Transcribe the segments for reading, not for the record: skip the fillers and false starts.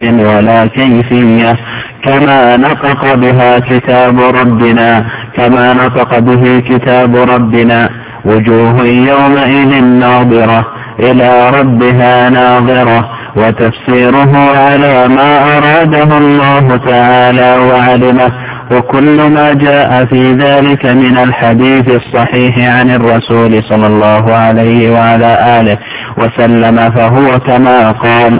ولا كيفية، كما نطق به كتاب ربنا وجوه يومئذ ناظرة إلى ربها ناظرة. وتفسيره على ما أراده الله تعالى وعلمه، وكل ما جاء في ذلك من الحديث الصحيح عن الرسول صلى الله عليه وعلى آله وسلم فهو كما قال.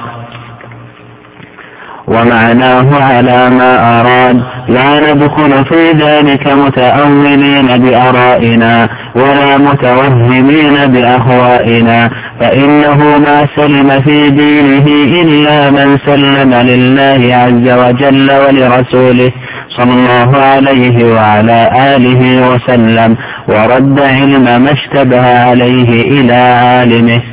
ومعناه على ما أراد، لا ندخل في ذلك متأولين بآرائنا ولا متوهمين بأهوائنا، فإنه ما سلم في دينه إلا من سلم لله عز وجل ولرسوله صلى الله عليه وعلى آله وسلم، ورد علم ما اشتبه عليه إلى عالمه.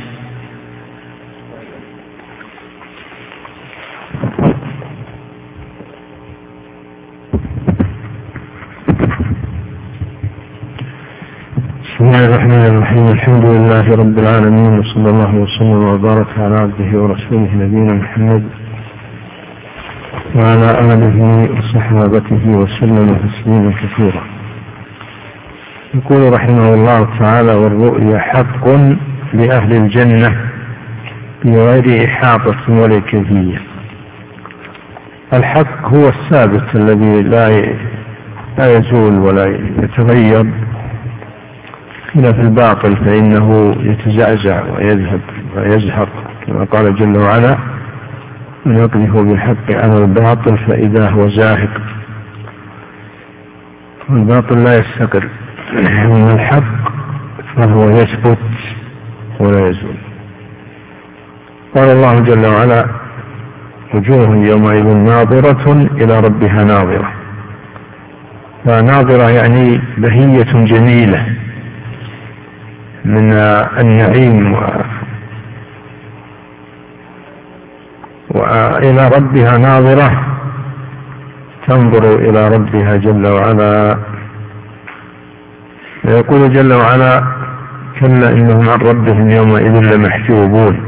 بسم الله الرحمن الرحيم. الحمد لله رب العالمين، وصلى الله وسلم وبارك على عبده ورسوله نبينا محمد وعلى آله وصحابته وسلم تسليما كثيرا. يقول رحمه الله تعالى: والرؤيا حق لأهل الجنة بغير إحاطة ولا كيفية. الحق هو الثابت الذي لا يزول ولا يتغير، خلاف الباطل فإنه يتزعزع ويذهب ويزهق، كما قال جل وعلا: ونقذف بالحق على الباطل فإذا هو زاهق. والباطل لا يستقر، ومن الحق فهو يثبت ولا يزول. قال الله جل وعلا: وجوه يومئذ ناظرة إلى ربها ناظرة. فناظرة يعني بهية جميلة من النعيم وإلى ربها ناظرة، تنظر إلى ربها جل وعلا. ويقول جل وعلا: كلا إنهم عن ربهم يومئذ لمحجوبون،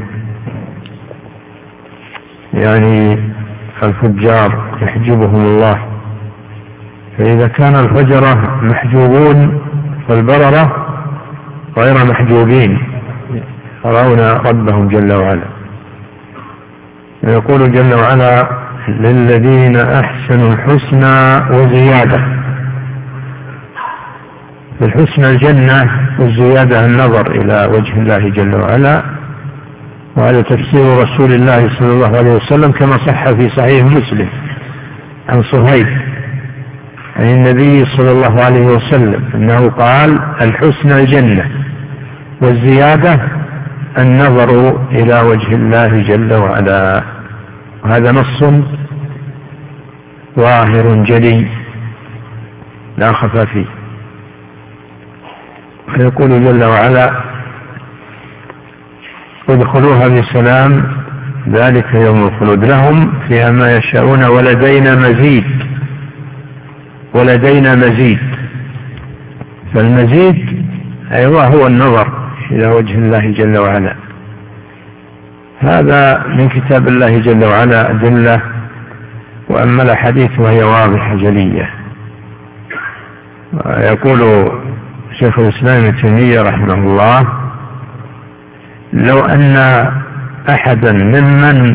يعني الفجار يحجبهم الله. فإذا كان الفجرة محجوبون فالبررة غير محجوبين، يرون ربهم جل وعلا. ويقول جل وعلا: للذين أحسنوا الحسنى وزيادة. الحسنى الجنة، والزيادة النظر إلى وجه الله جل وعلا. وهذا تفسير رسول الله صلى الله عليه وسلم كما صح في صحيح مسلم عن صهيب عن النبي صلى الله عليه وسلم أنه قال: الحسنى الجنة، والزيادة النظر إلى وجه الله جل وعلا. وهذا نص ظاهر جلي لا خفى فيه. فيقول جل وعلا: ادخلوها بسلام ذلك يوم الخلود، لهم فيها ما يشاءون ولدينا مزيد. فالمزيد أيضا هو النظر إلى وجه الله جل وعلا. هذا من كتاب الله جل وعلا أدلة، وأما الحديث وهي واضحة جلية. يقول شيخ الإسلام ابن تيمية رحمه الله: لو أن أحدا ممن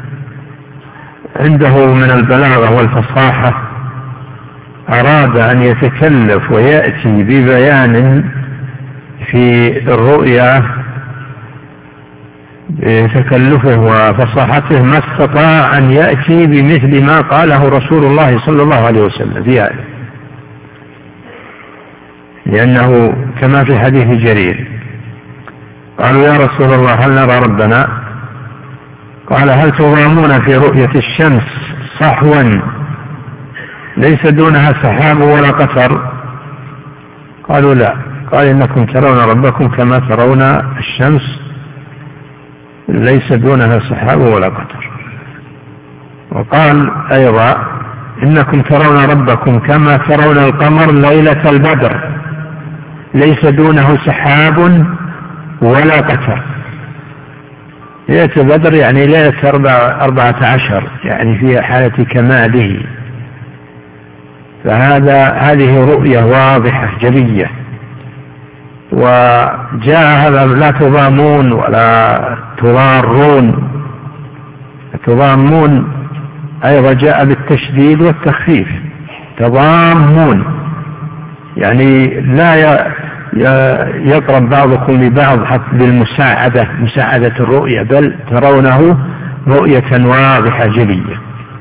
عنده من البلاغة والفصاحة أراد أن يتكلف ويأتي ببيان في الرؤيا بتكلفه وفصاحته ما استطاع أن يأتي بمثل ما قاله رسول الله صلى الله عليه وسلم في هذا، لأنه كما في حديث جرير قالوا: يا رسول الله هل نرى ربنا؟ قال: هل تضامون في رؤية الشمس صحوا ليس دونها سحاب ولا قطر؟ قالوا: لا. قال: إنكم ترون ربكم كما ترون الشمس ليس دونها سحاب ولا قطر. وقال أيضا: إنكم ترون ربكم كما ترون القمر ليلة البدر ليس دونه سحاب ولا قطر. ليلة بدر يعني ليلة 14، يعني في حالة كماله. هذه رؤية واضحة جلية. وجاء هذا لا تضامون ولا تضامون أيضا جاء بالتشديد والتخفيف. تضامون يعني لا يقرب بعضكم لبعض حتى بالمساعدة، مساعدة الرؤية، بل ترونه رؤية واضحة جلية.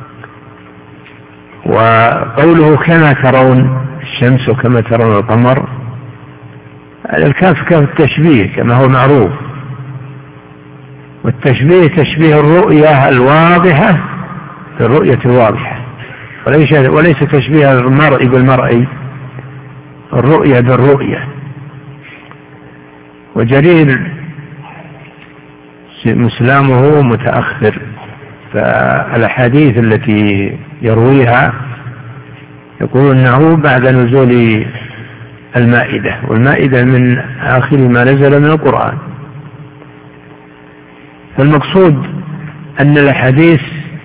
وقوله كما ترون الشمس وكما ترون القمر، الكاف كاف التشبيه كما هو معروف، والتشبيه تشبيه الرؤية الواضحة بالرؤية الواضحة، وليس تشبيه المرء بالمرء، الرؤية بالرؤية. وجرير مسلمه متأخر، فالأحاديث التي يرويها يقول أنه بعد نزول المائدة، والمائدة من آخر ما نزل من القرآن. فالمقصود أن الأحاديث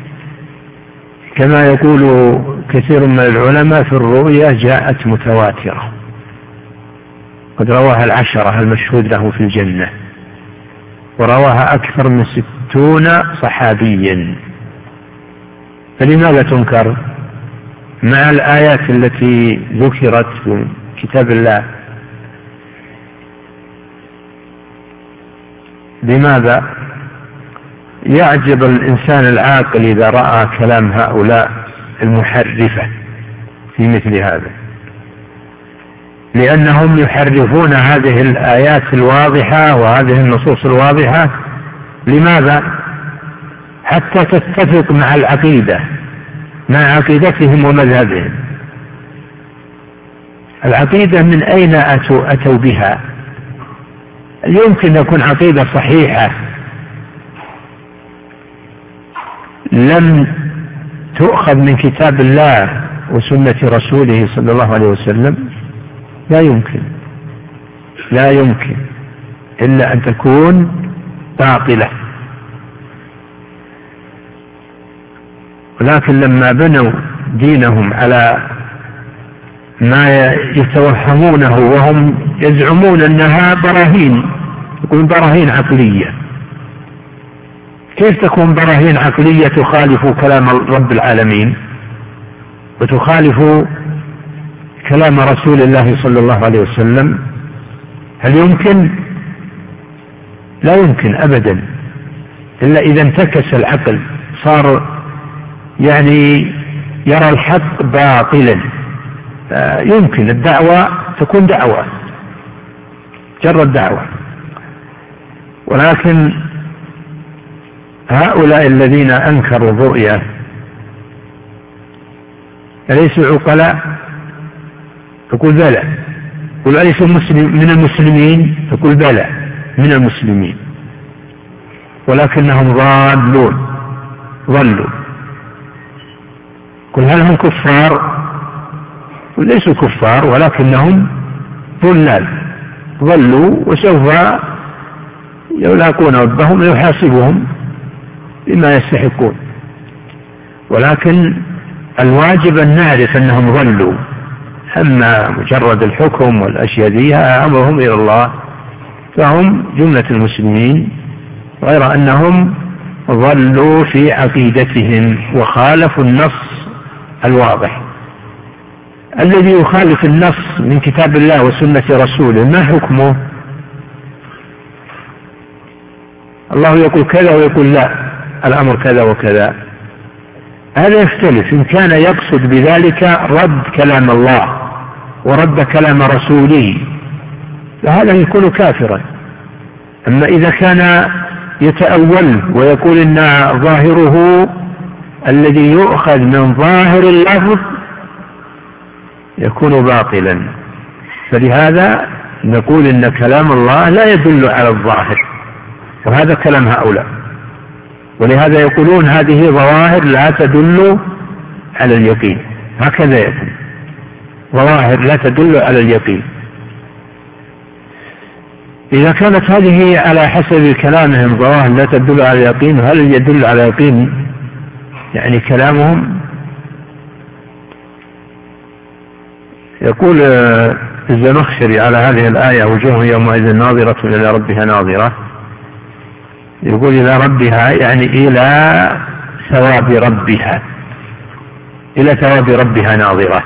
كما يقول كثير من العلماء في الرؤيا جاءت متواترة، قد رواها 10 المشهود له في الجنة، ورواها أكثر من 60 صحابيا. فلماذا تنكر مع الآيات التي ذكرت في كتاب الله؟ لماذا؟ يعجب الإنسان العاقل إذا رأى كلام هؤلاء المحرفة في مثل هذا، لأنهم يحرفون هذه الآيات الواضحة وهذه النصوص الواضحة. لماذا؟ حتى تتفق مع العقيدة، مع عقيدتهم ومذهبهم. العقيدة من أين أتوا بها؟ يمكن يكون عقيدة صحيحة لم تؤخذ من كتاب الله وسنة رسوله صلى الله عليه وسلم؟ لا يمكن إلا أن تكون باطلة. ولكن لما بنوا دينهم على ما يتوهمونه وهم يزعمون أنها براهين، تكون براهين عقلية. كيف تكون براهين عقلية تخالف كلام رب العالمين وتخالف كلام رسول الله صلى الله عليه وسلم؟ هل يمكن؟ لا يمكن أبدا، إلا إذا انتكس العقل، صار يعني يرى الحق باطلا. يمكن الدعوة تكون دعوة، جرد دعوة. ولكن هؤلاء الذين أنكروا الرؤيا أليسوا عقلاء؟ تقول بلى. قل أليسوا من المسلمين؟ تقول بلى من المسلمين، ولكنهم ضلوا. قل هل هم كفار؟ ليسوا كفار، ولكنهم ضلوا، وسوف يلاقون ربهم ويحاسبهم بما يستحقون. ولكن الواجب أن نعرف أنهم ضلوا، أما مجرد الحكم والأشياء ذي أمرهم إلى الله، فهم جملة المسلمين، غير أنهم ضلوا في عقيدتهم وخالفوا النص الواضح. الذي يخالف النص من كتاب الله وسنة رسوله ما حكمه؟ الله يقول كذا ويقول لا، الأمر كذا وكذا. هذا يختلف. إن كان يقصد بذلك رد كلام الله ورد كلام رسوله فهذا يكون كافرا. أما إذا كان يتأول ويقول إن ظاهره الذي يؤخذ من ظاهر اللفظ يكون باطلا. فلهذا نقول إن كلام الله لا يدل على الظاهر، وهذا كلام هؤلاء. ولهذا يقولون هذه ظواهر لا تدل على اليقين، هكذا يكون، ظواهر لا تدل على اليقين. إذا كانت هذه على حسب كلامهم ظواهر لا تدل على اليقين، هل يدل على اليقين يعني كلامهم؟ يقول الزمخشري على هذه الآية وجوه يومئذ ناظرة إلى ربها ناظرة، يقول إلى ربها يعني إلى ثواب ربها، إلى ثواب ربها ناظرة.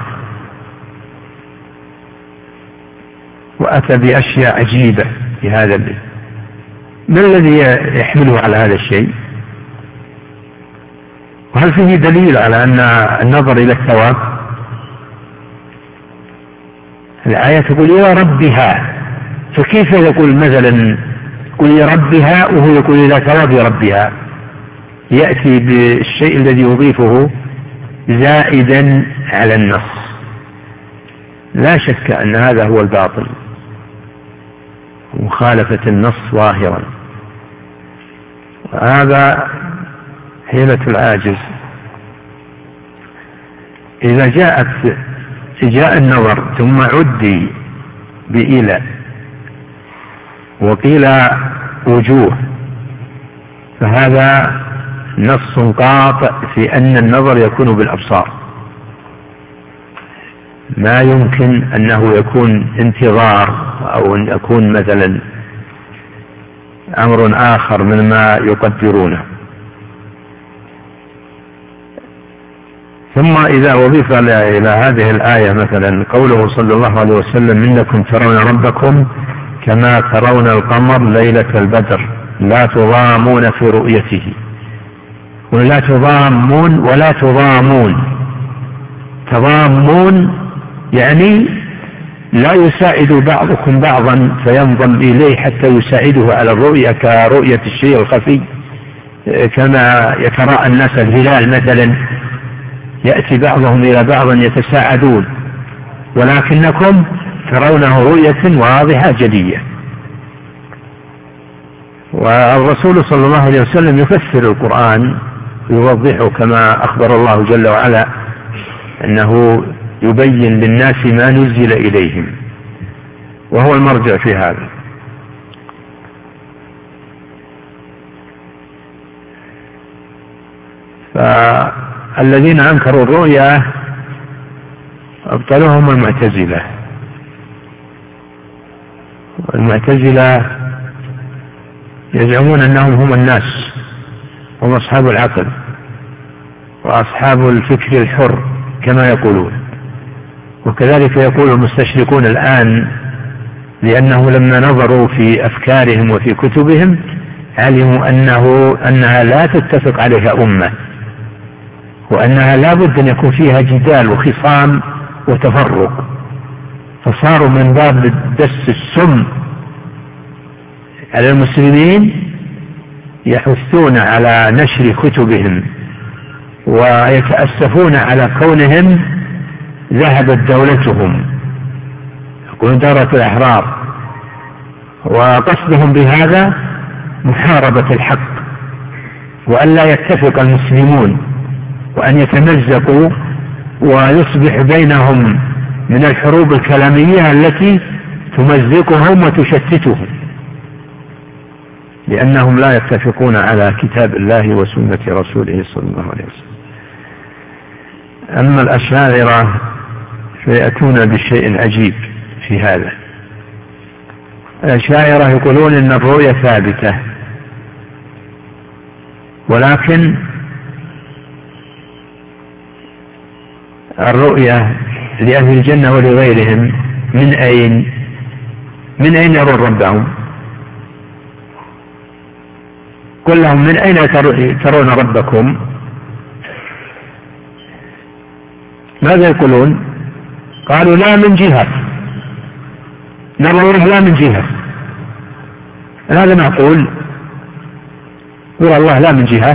وأتى بأشياء عجيبة في هذا ما الذي يحمله على هذا الشيء؟ وهل فيه دليل على أن النظر إلى الثواب؟ الآية تقول إلى ربها، فكيف يقول مثلا يقول إلى ربها وهو يقول إلى ثواب ربها؟ يأتي بالشيء الذي يضيفه زائدا على النص. لا شك أن هذا هو الباطل، مخالفة النص ظاهرا، وهذا حيلة العاجز. إذا جاء النظر ثم عدي بإلى وقيل وجوه، فهذا نص قاطع في أن النظر يكون بالأبصار، ما يمكن أنه يكون انتظار أو أن يكون مثلا أمر آخر من ما يقدرونه. ثم إذا أضيف إلى هذه الآية مثلا قوله صلى الله عليه وسلم إنكم ترون ربكم كما ترون القمر ليلة البدر لا تضامون في رؤيته، ولا تضامون ولا تضامون. تضامون يعني لا يساعد بعضكم بعضا فينضم إليه حتى يساعده على الرؤية كرؤية الشيء الخفي، كما يتراءى الناس الهلال مثلا، يأتي بعضهم إلى بعض يتساعدون، ولكنكم ترونه رؤية واضحة جلية. والرسول صلى الله عليه وسلم يفسر القرآن يوضحه كما أخبر الله جل وعلا أنه يبين للناس ما نزل إليهم، وهو المرجع في هذا. فالذين أنكروا الرؤيا أبطلهم المعتزلة. والمعتزلة يزعمون أنهم هم الناس، هم أصحاب العقل وأصحاب الفكر الحر كما يقولون. وكذلك يقول المستشرقون الآن، لأنه لما نظروا في أفكارهم وفي كتبهم علموا أنها لا تتفق عليها أمة، وأنها لا بد أن يكون فيها جدال وخصام وتفرق، فصاروا من باب دس السم على المسلمين يحثون على نشر كتبهم ويتأسفون على كونهم ذهبت دولتهم، يقولون دولة الأحرار، وقصدهم بهذا محاربة الحق، وأن لا يتفق المسلمون، وأن يتمزقوا ويصبح بينهم من الحروب الكلامية التي تمزقهم وتشتتهم، لأنهم لا يتفقون على كتاب الله وسنة رسوله صلى الله عليه وسلم. أما الأشاعرة فيأتون بشيء عجيب في هذا. الأشاعرة يقولون إن الرؤية ثابتة، ولكن الرؤية لأهل الجنة ولغيرهم من أين يرون ربهم؟ قل لهم من أين ترون ربكم؟ ماذا يقولون؟ قالوا لا من جهة، نرى لا من جهة. هذا معقول؟ يرى الله لا من جهة،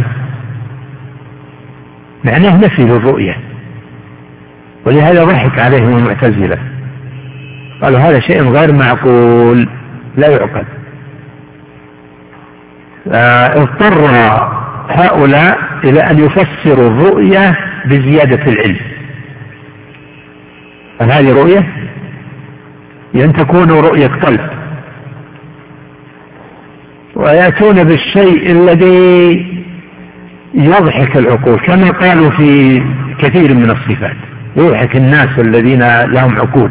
معناه نفي للرؤية، ولهذا ضحك عليهم المعتزلة، قالوا هذا شيء غير معقول لا يعقل. اضطر هؤلاء إلى أن يفسروا الرؤية بزيادة العلم. هل هذه رؤية؟ أن تكون رؤية قلب، ويأتون بالشيء الذي يضحك العقول، كما قالوا في كثير من الصفات، يضحك الناس الذين لهم عقول،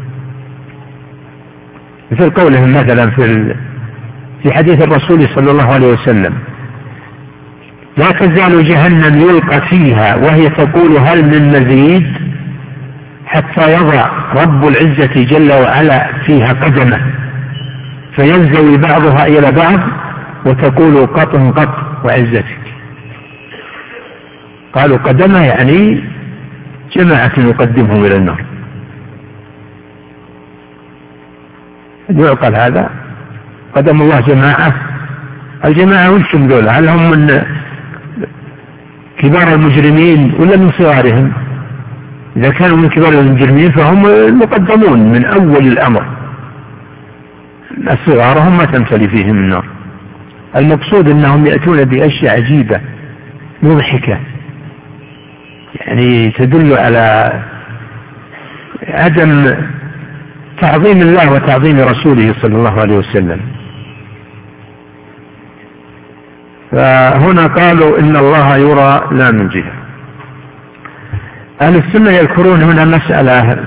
مثل قولهم مثلا في حديث الرسول صلى الله عليه وسلم: لا تزال جهنم يلقى فيها وهي تقول هل من مزيد، حتى يضع رب العزة جل وعلا فيها قدمه فينزوي بعضها إلى بعض وتقول قط قط وعزتك. قالوا قدمه يعني جماعة يقدمهم إلى النار. يعقل هذا؟ قدم الله جماعة، الجماعة وشم دول؟ هل هم من كبار المجرمين ولا من صغارهم؟ إذا كانوا من كبار المجرمين فهم المقدمون من أول الأمر، الصغار هم ما تمثل فيهم النار. المقصود أنهم يأتون بأشياء عجيبة مضحكة، يعني تدل على عدم تعظيم الله وتعظيم رسوله صلى الله عليه وسلم. فهنا قالوا إن الله يرى لا من جهة. أهل السنة يذكرون هنا مسألة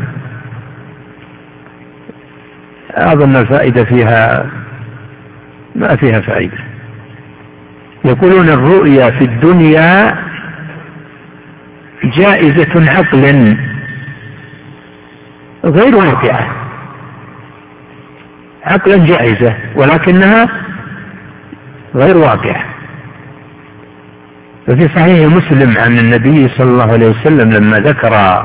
أظن الفائدة فيها ما فيها فائدة. يقولون الرؤيا في الدنيا جائزة عقلا غير واقعة، عقلا جائزة ولكنها غير واقعة. وفي صحيح مسلم عن النبي صلى الله عليه وسلم لما ذكر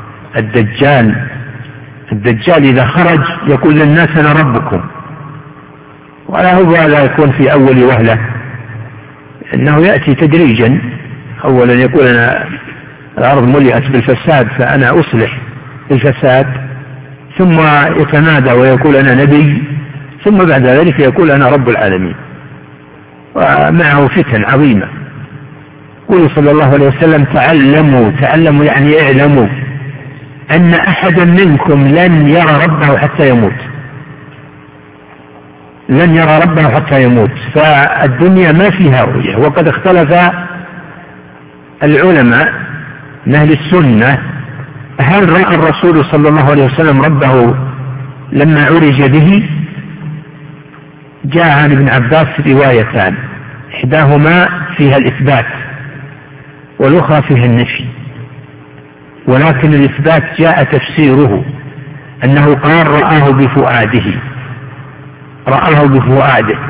الدجال إذا خرج يقول للناس أنا ربكم، ولا هو لا يكون في أول وهلة، إنه يأتي تدريجا. أولا يقول أنا الأرض ملئت بالفساد فأنا أصلح الفساد، ثم يتنادى ويقول أنا نبي، ثم بعد ذلك يقول أنا رب العالمين، ومعه فتن عظيمة. يقول صلى الله عليه وسلم تعلموا يعني اعلموا أن أحدا منكم لن يرى ربه حتى يموت، لن يرى ربه حتى يموت. فالدنيا ما فيها رؤية. وقد اختلف العلماء من أهل السنة هل رأى الرسول صلى الله عليه وسلم ربه لما عرج به؟ جاء عن ابن عباس روايتان، إحداهما فيها الإثبات والأخرى فيها النفي، ولكن الإثبات جاء تفسيره أنه قال رآه بفؤاده،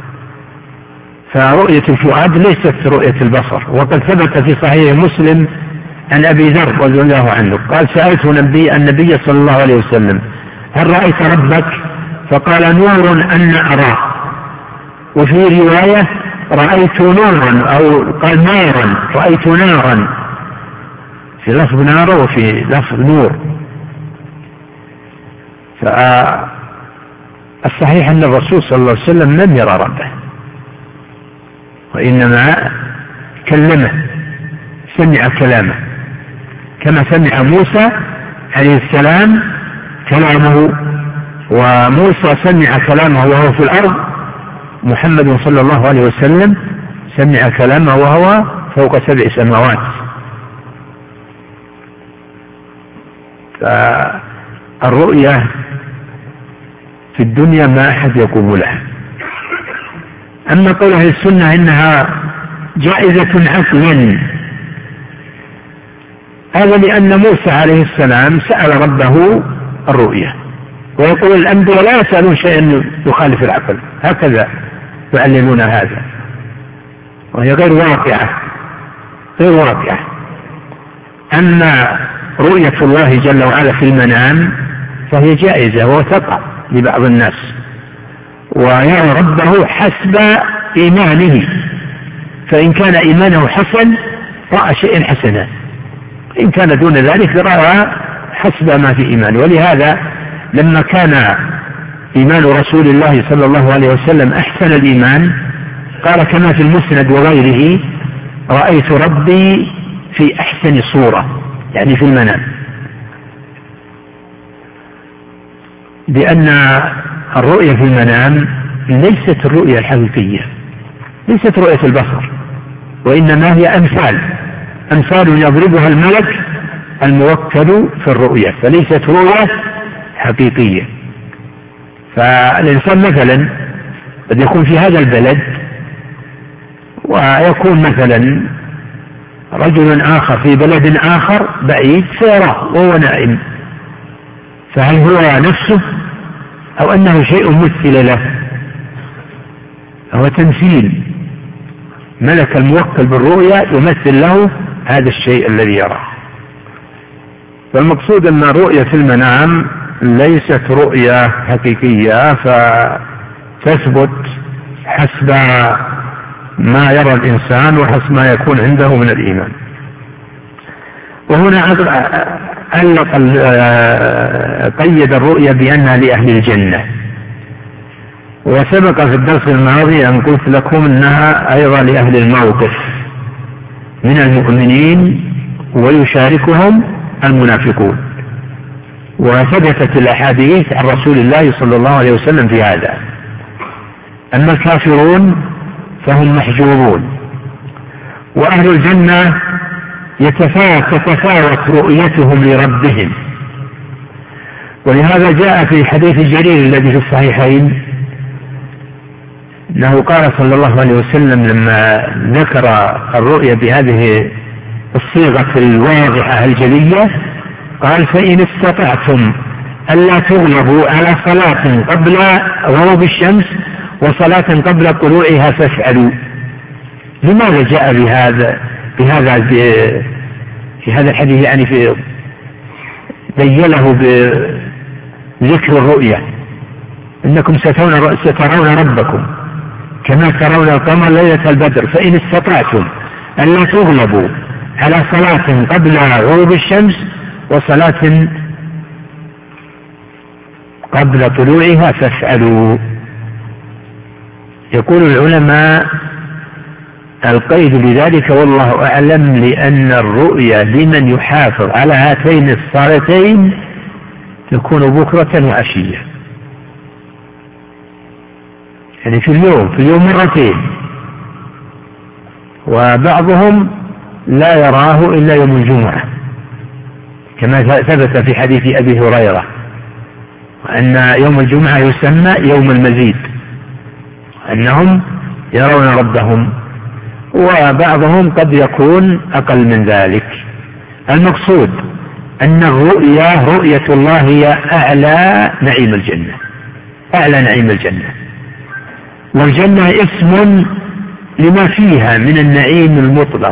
فرؤية الفؤاد ليست رؤية البصر. وقد ثبت في صحيح مسلم عن أبي ذر رضي الله عنه قال سألت النبي صلى الله عليه وسلم هل رأيت ربك؟ فقال نور أن أراه. وفي رواية رأيت نورا، أو قال نارا، رأيت نارا، في لفظ نار وفي لفظ نور. فالصحيح أن الرسول صلى الله عليه وسلم لم يرى ربه، وإنما كلمه، سمع كلامه، كما سمع موسى عليه السلام كلامه، وموسى سمع كلامه وهو في الأرض، محمد صلى الله عليه وسلم سمع كلامه وهو فوق 7 سماوات. فالرؤية في الدنيا ما أحد يقوم لها. أما قول أهل السنة إنها جائزة عقلا، هذا لأن موسى عليه السلام سأل ربه الرؤية، ويقول الأنبياء لا يسألون شيئا يخالف العقل، هكذا يعلمون هذا، وهي غير واقعة. أما رؤية الله جل وعلا في المنام فهي جائزة وتقع لبعض الناس، ويرى ربه حسب إيمانه، فإن كان إيمانه حسن رأى شيئا حسنا، إن كان دون ذلك رأى حسب ما في إيمانه. ولهذا لما كان إيمان رسول الله صلى الله عليه وسلم أحسن الإيمان قال كما في المسند وغيره رأيت ربي في أحسن صورة، يعني في المنام، لأن الرؤية في المنام ليست الرؤية الحقيقية، ليست رؤية البصر، وإنما هي أمثال يضربها الملك الموكل في الرؤية، فليست رؤية حقيقية. فالإنسان مثلا قد يكون في هذا البلد ويكون مثلا رجل آخر في بلد آخر بعيد سيراه وهو نائم، فهل هو نفسه أو أنه شيء مثل له؟ هو تمثيل، ملك الموكل بالرؤيا يمثل له هذا الشيء الذي يراه. فالمقصود أن الرؤيا في المنام ليست رؤيا حقيقية، فتثبت حسب ما يرى الإنسان وحسب ما يكون عنده من الإيمان. وهنا قيد الرؤيا بأنها لأهل الجنة، وسبق في الدرس الماضي أن قلت لكم أنها أيضا لأهل الموقف من المؤمنين ويشاركهم المنافقون، وثبتت الأحاديث عن رسول الله صلى الله عليه وسلم في هذا. أما الكافرون فهم محجوبون، وأهل الجنة تتفاوت رؤيتهم لربهم. ولهذا جاء في حديث جرير الذي في الصحيحين أنه قال صلى الله عليه وسلم لما ذكر الرؤيا بهذه الصيغة الواضحة الجلية، قال: فإن استطعتم ألا تغلبوا على صلاة قبل غروب الشمس وصلاة قبل طلوعها فافعلوا. لماذا جاء في هذا الحديث؟ يعني في بيّنه بذكر الرؤيا، إنكم سترون ربكم كما ترون القمر ليلة البدر، فإن استطعتم ألا تغلبوا على صلاة قبل غروب الشمس وصلاة قبل طلوعها فافعلوا. يقول العلماء القيد بذلك والله أعلم لأن الرؤيا لمن يحافظ على هاتين الصلاتين تكون بكرة وعشية، يعني في اليوم مرتين، وبعضهم لا يراه إلا يوم الجمعة كما ثبت في حديث أبي هريرة أن يوم الجمعة يسمى يوم المزيد، أنهم يرون ربهم، وبعضهم قد يكون أقل من ذلك. المقصود أن رؤية الله هي أعلى نعيم الجنة، أعلى نعيم الجنة، والجنة اسم لما فيها من النعيم المطلق.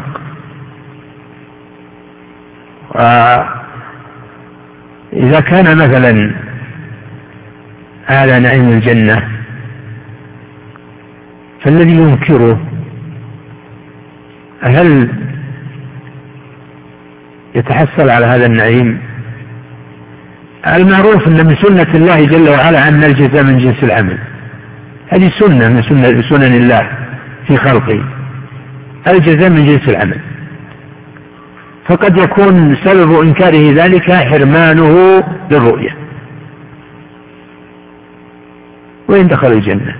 إذا كان مثلا أعلى نعيم الجنة فالذي ينكره هل يتحصل على هذا النعيم؟ المعروف أن من سنة الله جل وعلا أن الجزاء من جنس العمل، هذه سنة من سنن الله في خلقه، الجزاء من جنس العمل، فقد يكون سبب إنكاره ذلك حرمانه للرؤية وإن دخل الجنة،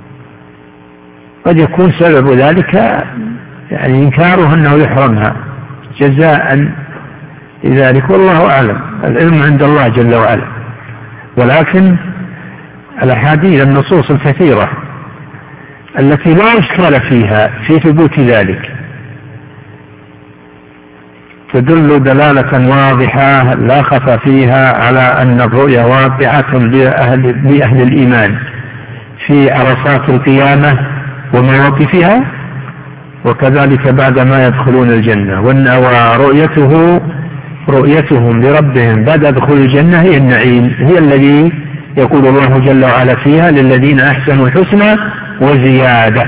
قد يكون سبب ذلك يعني إنكاره أنه يحرمها جزاء لذلك، والله أعلم، العلم عند الله جل وعلا. ولكن الأحاديث النصوص الكثيرة التي لا إشكال فيها في ثبوت ذلك تدل دلالة واضحة لا خفى فيها على أن الرؤيا واقعة لأهل الإيمان في عرصات القيامة ومواقفها، وكذلك بعدما يدخلون الجنة. ورؤيتهم لربهم بعد دخول الجنة هي النعيم، هي الذي يقول الله جل وعلا فيها: للذين أحسنوا الحسنى وزيادة،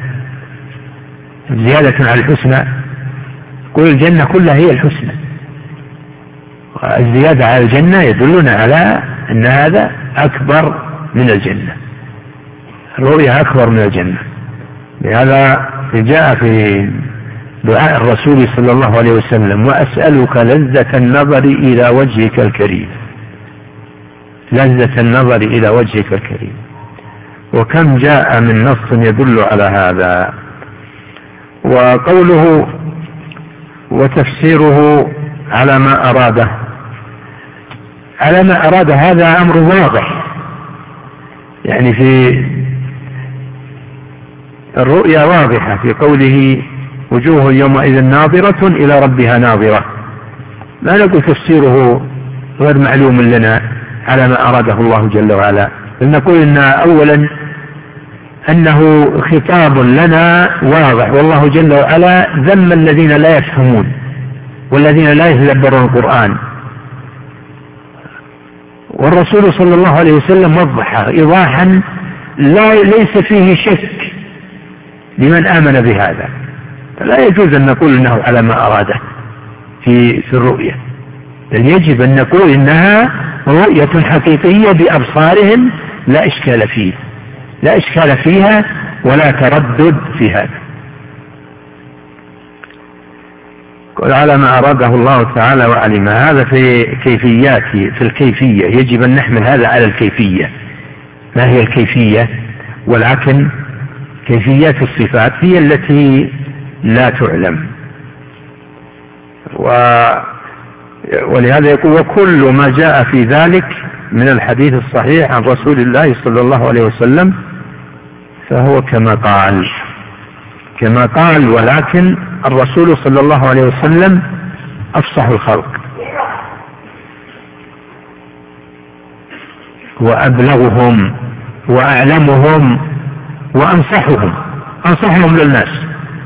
زيادة على الحسنى، كل الجنة كلها هي الحسنى، والزيادة على الجنة يدلنا على أن هذا أكبر من الجنة، الرؤيا أكبر من الجنة. لهذا جاء في دعاء الرسول صلى الله عليه وسلم: وأسألك لذة النظر إلى وجهك الكريم، لذة النظر إلى وجهك الكريم. وكم جاء من نص يدل على هذا. وقوله وتفسيره على ما أراده، على ما أراد هذا أمر واضح، يعني في الرؤيا واضحة في قوله وجوه يومئذ ناظرة إلى ربها ناظرة، لا نقول تفسيره غير معلوم لنا على ما أراده الله جل وعلا، بل نقول إن أولا أنه خطاب لنا واضح، والله جل وعلا ذم الذين لا يفهمون والذين لا يتدبرون القرآن، والرسول صلى الله عليه وسلم وضح إيضاحا ليس فيه شك لمن آمن بهذا، فلا يجوز أن نقول إنه على ما أراده في الرؤية، بل يجب أن نقول إنها رؤية حقيقية بأبصارهم لا إشكال فيه، لا إشكال فيها ولا تردد في هذا. قل على ما أراده الله تعالى وعلم، هذا في كيفياته، في الكيفية يجب أن نحمل هذا على الكيفية. ما هي الكيفية؟ ولكن كيفيات الصفات هي التي لا تعلم، ولهذا يقول وكل ما جاء في ذلك من الحديث الصحيح عن رسول الله صلى الله عليه وسلم فهو كما قال، ولكن الرسول صلى الله عليه وسلم أفصح الخلق وأبلغهم وأعلمهم وأنصحهم للناس،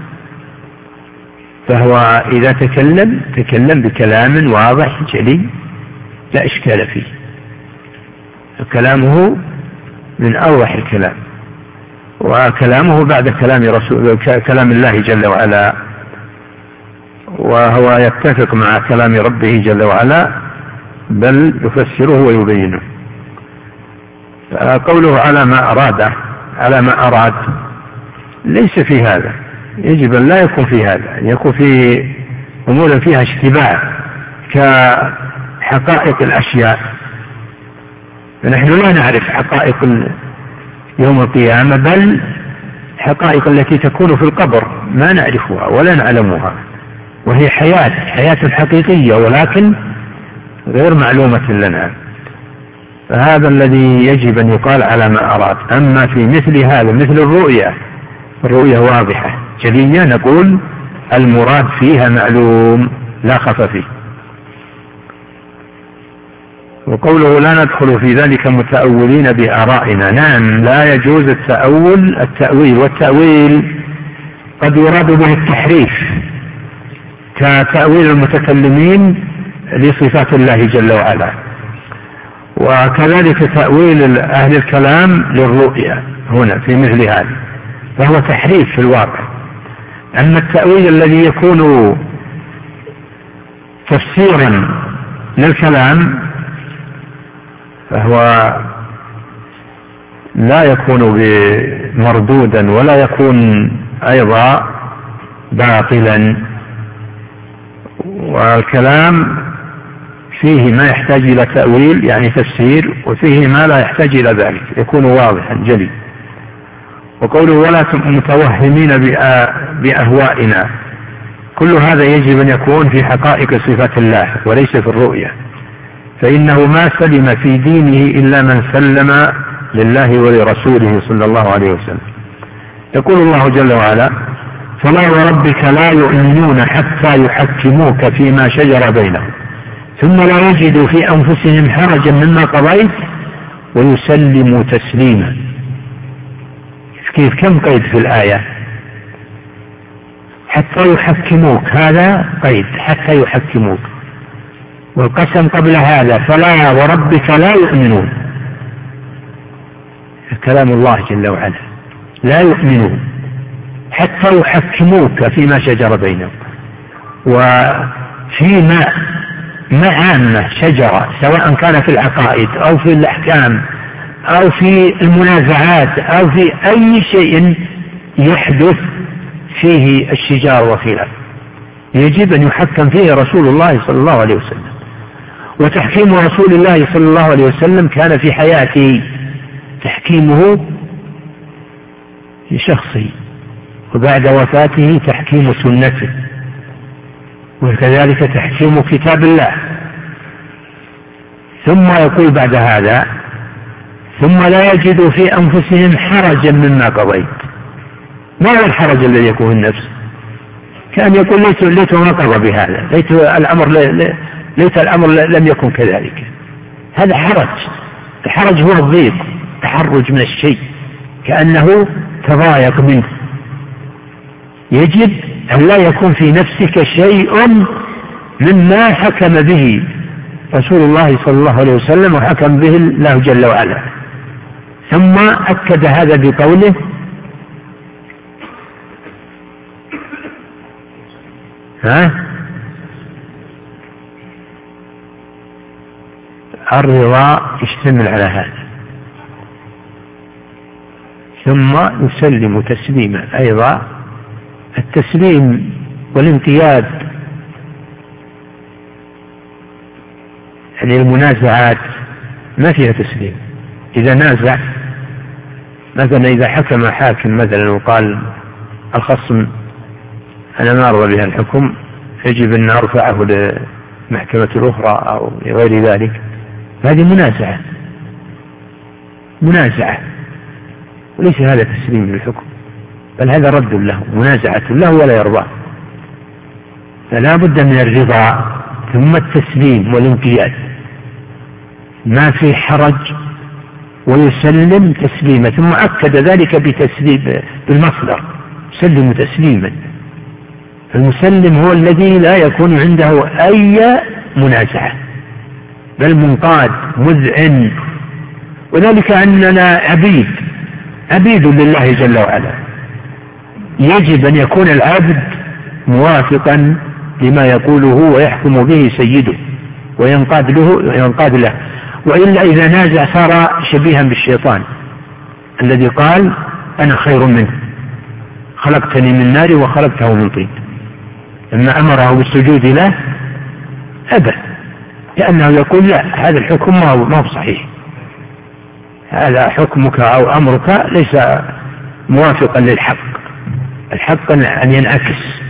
فهو إذا تكلم بكلام واضح جلي لا إشكال فيه، كلامه من أوضح الكلام، وكلامه بعد كلام الله جل وعلا، وهو يتفق مع كلام ربه جل وعلا بل يفسره ويبينه. قوله على ما أراد ليس في هذا، يجب أن لا يكون في هذا، أن يكون في أمور فيها اشتباه كحقائق الأشياء، فنحن لا نعرف حقائق يوم القيامة، بل حقائق التي تكون في القبر ما نعرفها ولا نعلمها، وهي حياة حقيقية ولكن غير معلومة لنا، فهذا الذي يجب أن يقال على ما أراد. أما في مثل هذا مثل الرؤية واضحة جلية نقول المراد فيها معلوم لا خف فيه. وقوله لا ندخل في ذلك متأولين بآرائنا، نعم لا يجوز التأويل، والتأويل قد يراد به التحريف كتأويل المتكلمين لصفات الله جل وعلا، وكذلك تأويل أهل الكلام للرؤيا هنا في مثل هذا، فهو تحريف في الواقع. أما التأويل الذي يكون تفسيرا للكلام فهو لا يكون مردودا ولا يكون أيضا باطلا، والكلام فيه ما يحتاج إلى تأويل يعني تفسير، وفيه ما لا يحتاج إلى ذلك يكون واضحا جلي. وقوله ولا متوهمين بأهوائنا، كل هذا يجب أن يكون في حقائق صفات الله وليس في الرؤية، فإنه ما سلم في دينه إلا من سلم لله ولرسوله صلى الله عليه وسلم. يقول الله جل وعلا فلا وربك لا يؤمنون حتى يحكموك فيما شجر بينهم ثم لا يجدوا في أنفسهم حرجا مما قضيت ويسلموا تسليما. كيف كم قيد في الآية؟ حتى يحكموك، هذا قيد حتى يحكموك، والقسم قبل هذا فلا وربك لا يؤمنون، كلام الله جل وعلا لا يؤمنون حتى يحكموك فيما شجر بينهم. وفي عامة شجرة سواء كان في العقائد أو في الأحكام أو في المنازعات أو في أي شيء يحدث فيه الشجار وخلاف يجب أن يحكم فيه رسول الله صلى الله عليه وسلم. وتحكيم رسول الله صلى الله عليه وسلم كان في حياته تحكيمه شخصي، وبعد وفاته تحكيم سنته، وكذلك تحكيم كتاب الله. ثم يقول بعد هذا: ثم لا يجدوا في أنفسهم حرجا مما قضيت. ما هو الحرج الذي يكون في النفس؟ كان يقول ليت ما قضى بهذا، ليت الأمر لم يكن كذلك. هذا حرج. الحرج هو الضيق، تحرج من الشيء، كأنه تضايق منه. يجب أن لا يكون في نفسك شيء مما حكم به رسول الله صلى الله عليه وسلم وحكم به الله جل وعلا. ثم أكد هذا بقوله: الرضا يشتمل على هذا. ثم يسلم تسليما. أيضا التسليم والانقياد، يعني المنازعات ما فيها تسليم. إذا نازع مثلا، إذا حكم حاكم مثلا وقال الخصم أنا ما أرضى بها الحكم، يجب أن أرفعه للمحكمة الأخرى أو لغير ذلك، هذه منازعة، وليس هذا تسليم للحكم، بل هذا رد له، منازعة له ولا يرضى. فلا بد من الرضا ثم التسليم والانقياد، ما في حرج، ويسلم تسليما. ثم أكد ذلك بتسليم بالمصدر، يسلم تسليما. المسلم هو الذي لا يكون عنده أي منازعة، بل منقاد مذعن. وذلك أننا عبيد لله جل وعلا، يجب أن يكون العبد موافقا لما يقوله ويحكم به سيده وينقاد له، وإلا إذا نازع صار شبيها بالشيطان الذي قال أنا خير منه، خلقتني من نار وخلقته من طين. لما أمره بالسجود له أبى، لأنه يقول لا، هذا الحكم ما هو صحيح، هذا حكمك أو أمرك ليس موافقا للحق، الحق أن ينعكس.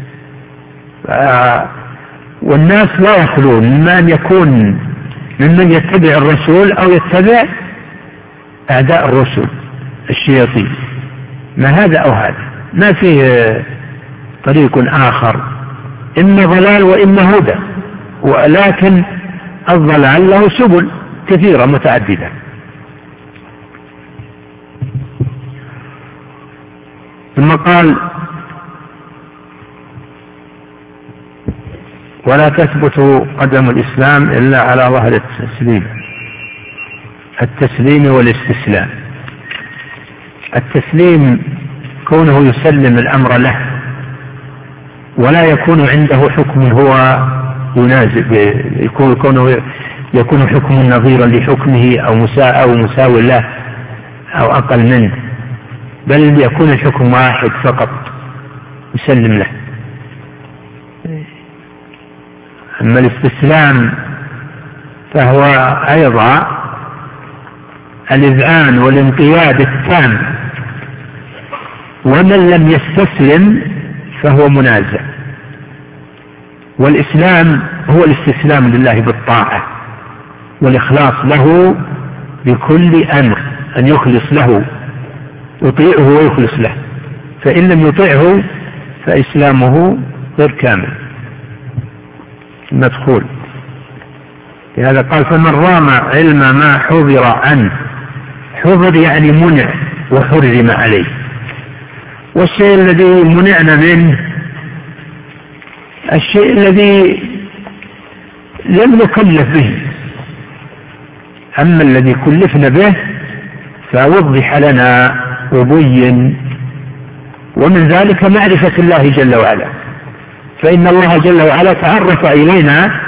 والناس لا يخلون ممن يكون ممن يتبع الرسول أو يتبع أعداء الرسل الشياطين، ما هذا أو هذا، ما فيه طريق آخر، إما ضلال وإما هدى، ولكن الضلال له سبل كثيرة متعددة. ثم قال: ولا تثبت قدم الإسلام إلا على ظهر التسليم والاستسلام. التسليم كونه يسلم الأمر له، ولا يكون عنده حكم هو ينازع، يكون حكم نظيرا لحكمه أو مساوي له أو أقل منه، بل يكون الحكم واحد فقط يسلم له. أما الاستسلام فهو أيضا الإذعان والانقياد التام، ومن لم يستسلم فهو منازع. والإسلام هو الاستسلام لله بالطاعة والإخلاص له بكل أمر، أن يخلص له، يطيعه ويخلص له، فإن لم يطيعه فإسلامه غير كامل مدخول. لهذا قال: فمن رام علم ما حضر عنه، حضر يعني منع وحرم عليه، والشيء الذي منعنا منه الشيء الذي لم نكلف به، أما الذي كلفنا به فوضح لنا وبين. ومن ذلك معرفة الله جل وعلا، فإن الله جل وعلا تعرف إلينا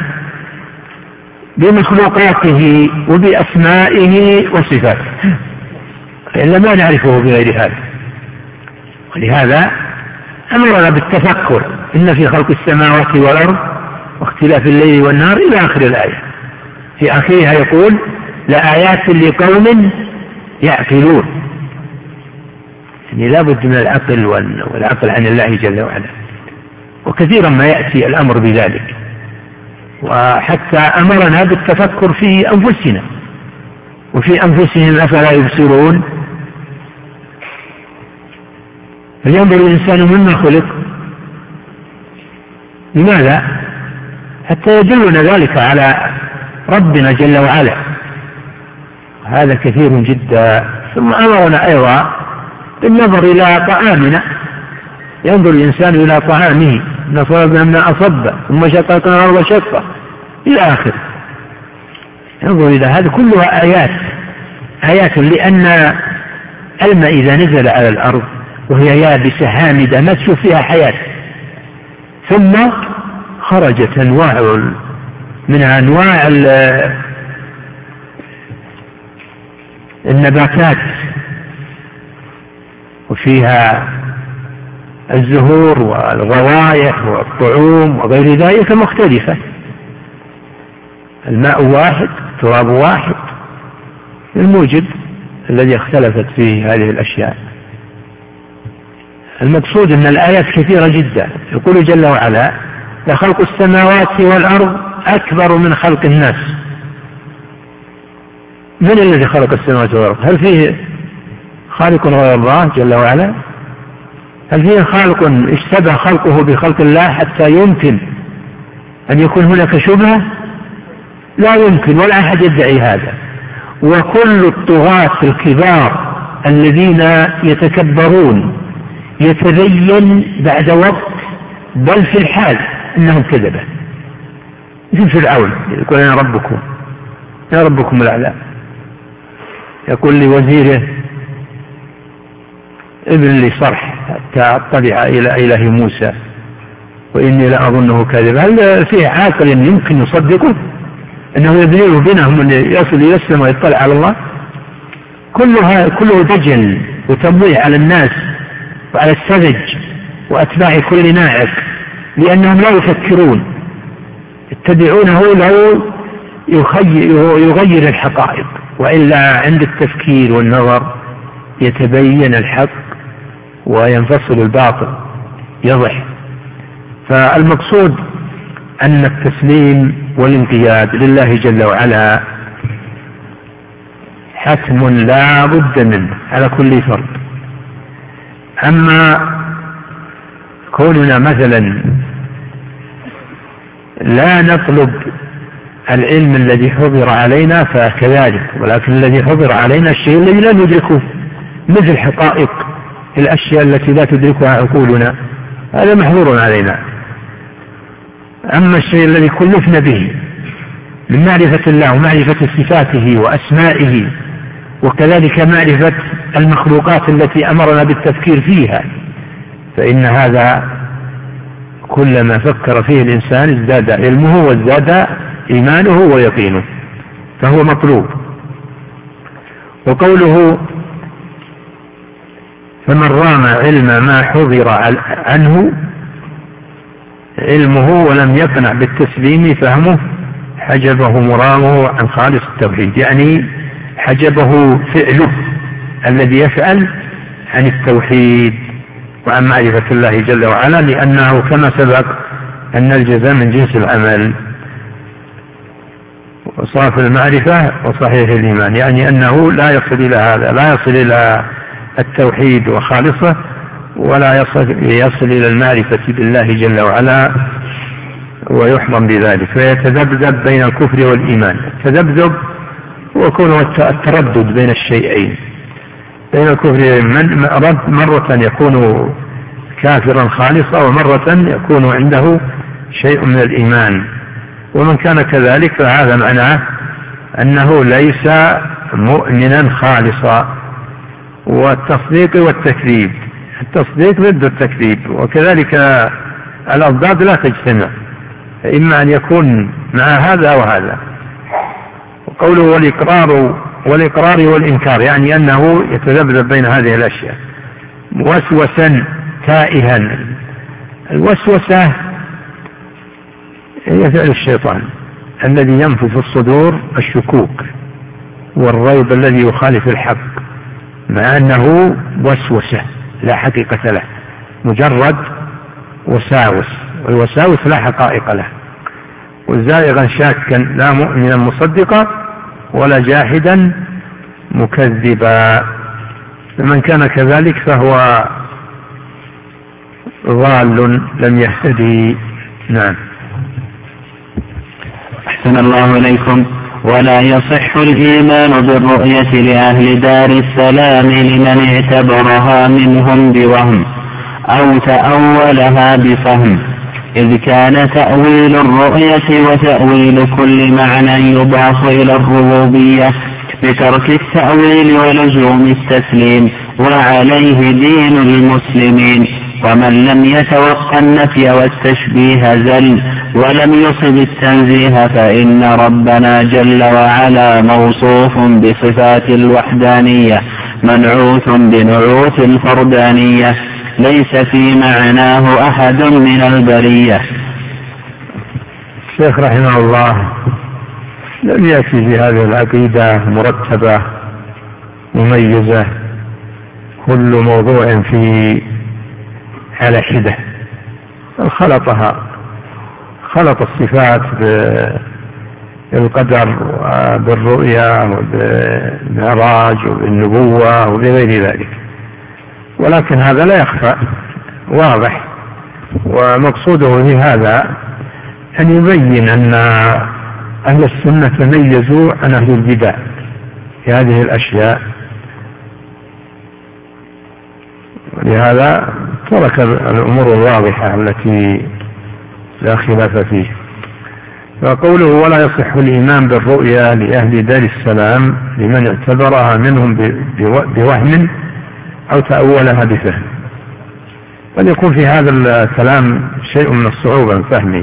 بمخلوقاته وبأسمائه وصفاته، فإلا ما نعرفه بغير هذا. ولهذا أمرنا بالتفكر: إن في خلق السماوات والأرض واختلاف الليل والنهار إلى آخر الآية. في آخرها يقول: لآيات لقوم يعقلون. يعني لا بد من العقل والعقل عن الله جل وعلا. وكثيرا ما يأتي الأمر بذلك، وحتى أمرنا بالتفكر في أنفسنا وفي أنفسهم أفلا يبصرون. فلينظر الإنسان مما خلق. لماذا؟ حتى يدلنا ذلك على ربنا جل وعلا، هذا كثير جدا. ثم أمرنا أيضا بالنظر إلى طعامنا، ينظر الإنسان إلى طعامه، نصبنا من أصب ثم شققنا الأرض شقا إلى آخر. ينظر إلى هذا كلها آيات لأن الماء إذا نزل على الأرض وهي يابسة هامدة ما تشوف فيها حياة، ثم خرجت أنواع من أنواع النباتات، وفيها الزهور والروائح والطعوم وغير ذلك مختلفة. الماء واحد، تراب واحد، الموجب الذي اختلفت فيه هذه الأشياء. المقصود أن الآيات كثيرة جدا. يقول جل وعلا: لخلق السماوات والأرض أكبر من خلق الناس. من الذي خلق السماوات والأرض؟ هل فيه خالق غير الله جل وعلا؟ هل فيه خالق اشتبه خلقه بخلق الله حتى يمكن أن يكون هناك شبهة؟ لا يمكن، ولا أحد يدعي هذا. وكل الطغاة الكبار الذين يتكبرون يتبين بعد وقت بل في الحال أنهم كذبة. مثل فرعون يقول: أنا ربكم، يا ربكم الأعلى. يقول لوزيره: ابن لي صرح حتى أطلع إلى إله موسى وإني لأظنه كاذبا. هل فيه عاقل يمكن يصدقه أنه يبنيه بينهم أن يصل إلى السماء ويطلع على الله؟ كله دجل وتمويه على الناس وعلى السذج وأتباع كل ناعق، لأنهم لا يفكرون، يتبعونه لو يغير الحقائق، وإلا عند التفكير والنظر يتبين الحق وينفصل الباطل يضح. فالمقصود أن التسليم والانقياد لله جل وعلا حتم لا بد منه على كل فرد. أما كوننا مثلا لا نطلب العلم الذي حضر علينا فكذلك، ولكن الذي حضر علينا الشيء الذي لا ندركه، مثل حقائق الأشياء التي لا تدركها عقولنا، هذا محظور علينا. أما الشيء الذي كلفنا به من معرفة الله ومعرفة صفاته وأسمائه، وكذلك معرفة المخلوقات التي أمرنا بالتفكير فيها، فإن هذا كلما فكر فيه الإنسان ازداد علمه وازداد إيمانه ويقينه، فهو مطلوب. وقوله: فمن رام علم ما حضر عنه علمه ولم يقنع بالتسليم فهمه حجبه مرامه عن خالص التوحيد، يعني حجبه فعله الذي يفعل عن التوحيد وعن معرفة الله جل وعلا، لأنه كما سبق أن الجزاء من جنس العمل. وصاف المعرفة وصحيح الإيمان، يعني أنه لا يصل إلى هذا، لا يصل إلى التوحيد وخالصه، ولا يصل إلى المعرفة بالله جل وعلا ويحرم بذلك، فيتذبذب بين الكفر والإيمان. التذبذب هو كونه التردد بين الشيئين، بين الكفر والإيمان، مرة يكون كافرا خالصا ومرة يكون عنده شيء من الإيمان. ومن كان كذلك فهذا معناه أنه ليس مؤمنا خالصا. والتصديق والتكذيب، التصديق ضد التكذيب، وكذلك الأضداد لا تجتمع، إما أن يكون مع هذا وهذا. وقوله والإقرار والإنكار، يعني أنه يتذبذب بين هذه الأشياء. وسوسا تائها، الوسوسة هي فعل الشيطان الذي ينفث في الصدور الشكوك والريب الذي يخالف الحق، مع أنه وسوسة لا حقيقة له، مجرد وساوس، والوساوس لا حقائق له. وزائغا شاكا لا مؤمنا مصدقا ولا جاحدا مكذبا. فمن كان كذلك فهو ضال لم يهتدي. نعم. أحسن الله إليكم. ولا يصح الإيمان بالرؤية لأهل دار السلام لمن اعتبرها منهم بوهم أو تأولها بفهم، إذ كان تأويل الرؤية وتأويل كل معنى يضاف إلى الربوبية بترك التأويل ولزوم التسليم، وعليه دين المسلمين. ومن لم يتوقع النفي والتشبيه زل ولم يصب التنزيه، فإن ربنا جل وعلا موصوف بصفات الوحدانية منعوت بنعوت الفردانية، ليس في معناه أحد من البرية. الشيخ رحمه الله لم يأتي بهذه العقيدة مرتبة مميزة كل موضوع في على حدة، خلطها، خلط الصفات بالقدر بالرؤيا وبالمعراج وبالنبوة وبغير ذلك، ولكن هذا لا يخفى واضح. ومقصوده في هذا أن يبين أن أهل السنة تميزوا عن أهل البدع في هذه الأشياء، ولهذا ترك الأمور الواضحة التي لا خلاف فيه. فقوله ولا يصح الإيمان بالرؤيا لأهل دار السلام لمن اعتبرها منهم بوهم أو تأولها بفهم. قد يكون في هذا الكلام شيء من الصعوبة فهمي،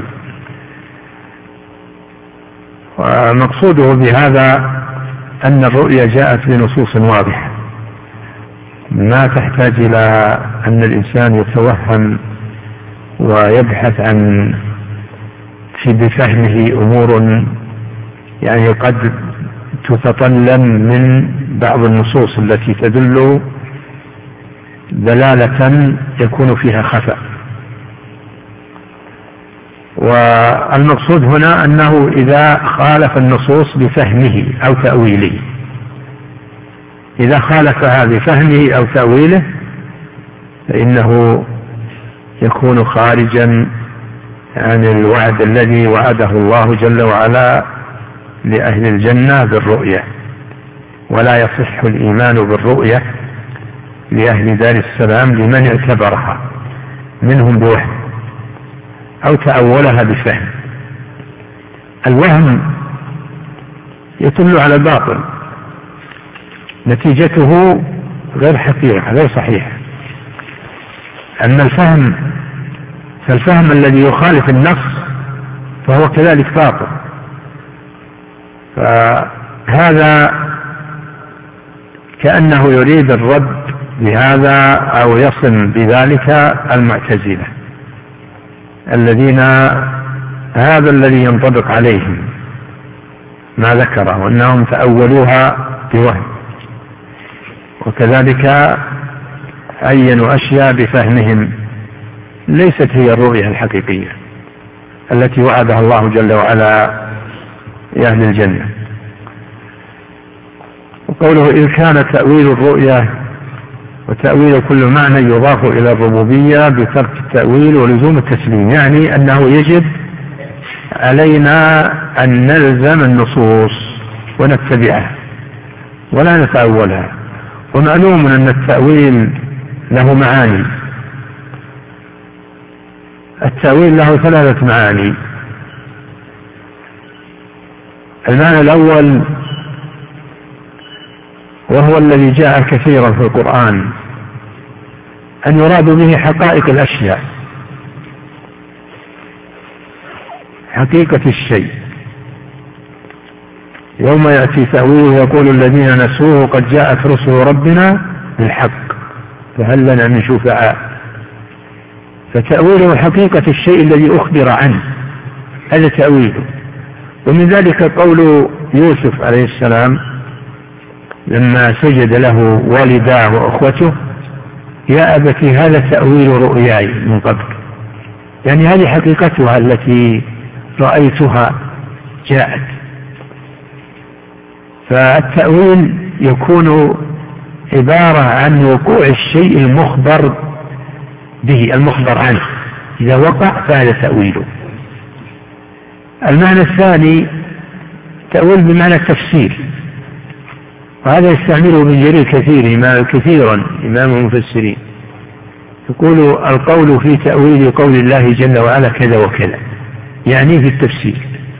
ومقصوده بهذا أن الرؤيا جاءت بنصوص واضحة ما تحتاج إلى أن الإنسان يتوهم ويبحث عن في بفهمه أمور يعني قد تتطلب من بعض النصوص التي تدل دلالة يكون فيها خفاء. والمقصود هنا أنه إذا خالف النصوص بفهمه أو تأويله، إذا خالفها بفهمه أو تأويله فإنه يكون خارجا عن الوعد الذي وعده الله جل وعلا لأهل الجنة بالرؤية. ولا يصح الإيمان بالرؤية لأهل دار السلام لمن اعتبرها منهم بوهم أو تأولها بفهم. الوهم يدل على الباطل، نتيجته غير حقيقة غير صحيحة. أما الفهم فالفهم الذي يخالف النص فهو كذلك باطل. فهذا كأنه يريد الرد بهذا أو يصم بذلك المعتزلة الذين هذا الذي ينطبق عليهم ما ذكره وأنهم تأولوها بوهم، وكذلك عينوا أشياء بفهمهم ليست هي الرؤية الحقيقية التي وعدها الله جل وعلا لأهل الجنة. وقوله إذ كان تأويل الرؤية وتأويل كل معنى يضاف إلى الربوبية بترك التأويل ولزوم التسليم، يعني أنه يجب علينا أن نلزم النصوص ونتبعها ولا نتأولها. ومعلوم أن التأويل له معاني، التأويل له 3 معاني. المعنى الأول وهو الذي جاء كثيرا في القرآن أن يراد به حقائق الأشياء، حقيقة الشيء. يوم يأتي تأويله يقول الذين نسوه قد جاءت رسل ربنا بالحق فهل لنا من شفعاء. فتأويله حقيقة الشيء الذي أخبر عنه، هذا تأويله. ومن ذلك قول يوسف عليه السلام لما سجد له والداه وأخوته يا أبت هذا تأويل رؤياي من قبل، يعني هذه حقيقتها التي رأيتها جاءت. فالتأويل يكون عبارة عن وقوع الشيء المخبر به، المخبر عنه، إذا وقع فهذا تأويله. المعنى الثاني تأويل بمعنى التفسير، وهذا يستعمله ابن جرير كثيرا إمام المفسرين، يقول القول في تأويل قول الله جل وعلا كذا وكذا، يعني في التفسير.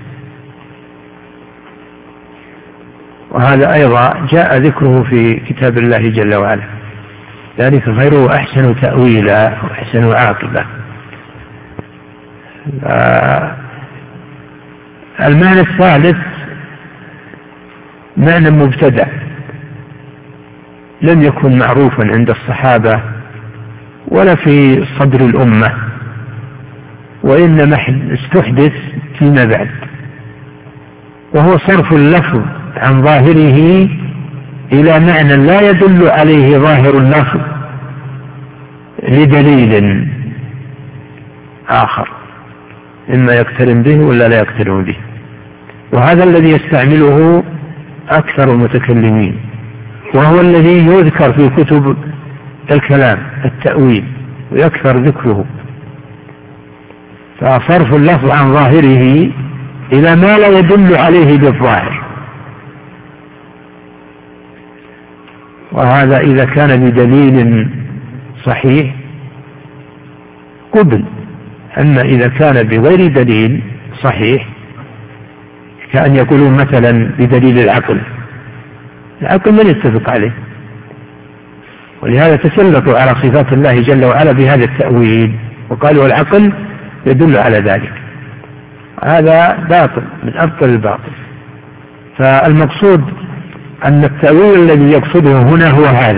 وهذا أيضا جاء ذكره في كتاب الله جل وعلا، ذلك خير وأحسن تأويلا وأحسن عاقبة. المعنى الثالث معنى مبتدأ لم يكن معروفا عند الصحابة ولا في صدر الأمة، وإنما استحدث فيما بعد، وهو صرف اللفظ عن ظاهره إلى معنى لا يدل عليه ظاهر اللفظ لدليل آخر، إما يقترن به ولا لا يقترن به. وهذا الذي يستعمله أكثر المتكلمين، وهو الذي يذكر في كتب الكلام التأويل ويكثر ذكره. فصرف اللفظ عن ظاهره إلى ما لا يدل عليه بالظاهر، وهذا إذا كان بدليل صحيح قبل. أما إذا كان بغير دليل صحيح، كأن يقولون مثلا بدليل العقل من يتفق عليه، ولهذا تسلطوا على صفات الله جل وعلا بهذا التأويل، وقالوا العقل يدل على ذلك. هذا باطل من أبطل الباطل. فالمقصود أن التأويل الذي يقصده هنا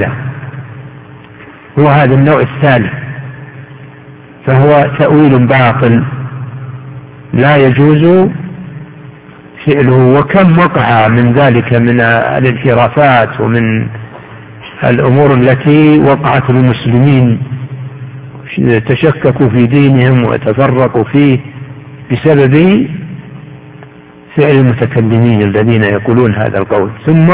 هو هذا النوع الثالث، فهو تأويل باطل لا يجوز فعله. وكم وقع من ذلك من الانحرافات ومن الأمور التي وقعت المسلمين، تشككوا في دينهم وتفرقوا فيه بسبب فعل المتكلمين الذين يقولون هذا القول، ثم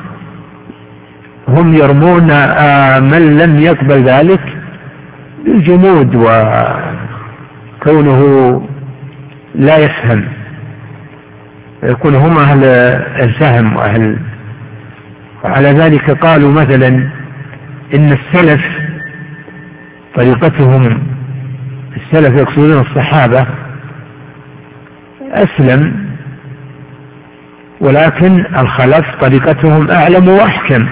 هم يرمون من لم يقبل ذلك بالجمود وكونه لا يفهم، يكون هم أهل الفهم وعلى ذلك قالوا مثلا إن السلف طريقتهم، السلف يقصدون الصحابة، أسلم، ولكن الخلف طريقتهم أعلم وأحكم.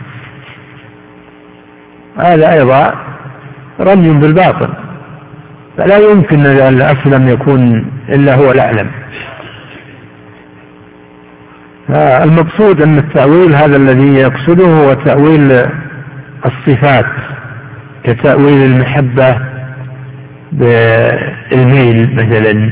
هذا أيضا رمي بالباطل، فلا يمكن أن الأسلم يكون إلا هو الأعلم. المقصود أن التأويل هذا الذي يقصده هو تأويل الصفات، كتأويل المحبة بالميل مثلا،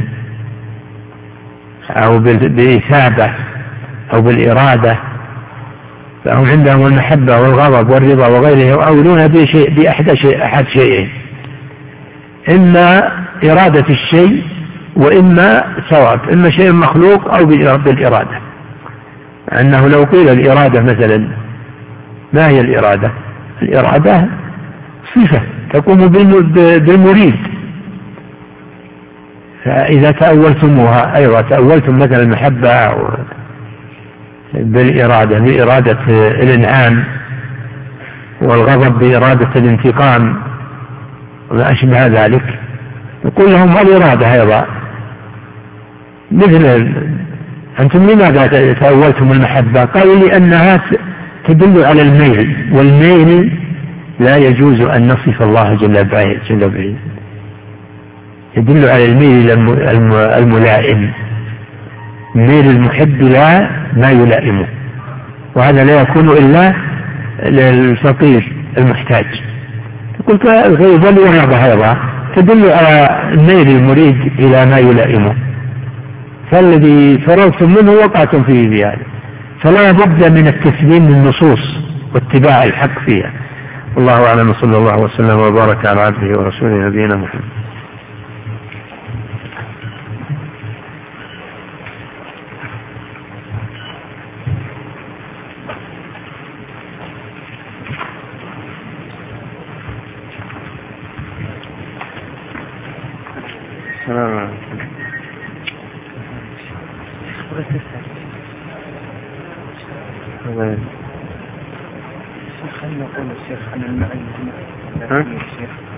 أو بالإثابة أو بالإرادة. فهم عندهم المحبة والغضب والرضا وغيره يؤولون بأحد شيئين، إما إرادة الشيء وإما ثواب، إما شيء مخلوق أو بالإرادة. أنه لو قيل الإرادة مثلا، ما هي الإرادة؟ الإرادة صفة تقوم بالمريد. فإذا تأولتموها أيضا تأولتم مثلا المحبة بالإرادة، بإرادة الإنعام، والغضب بإرادة الانتقام وما أشبه ذلك، يقول لهم الإرادة أيضا مثل أنتم لماذا تأولتم المحبة؟ قالوا لأنها تدل على الميل، والميل لا يجوز أن نصف الله جل وعلا، يدل على الميل الملائم، ميل المحب لا ما يلائمه، وهذا لا يكون إلا للفقير المحتاج. قلت غيظ الإرادة أيضا تدل على ميل المريد إلى ما يلائمه، فالذي فرغتم منه وقعتم فيه بهذا. فلا بد من التسليم للنصوص واتباع الحق فيها. الله أعلم، صلى الله وسلم وبارك على عبده ورسوله نبينا محمد. خلنا نقول الشيخ عن المعين.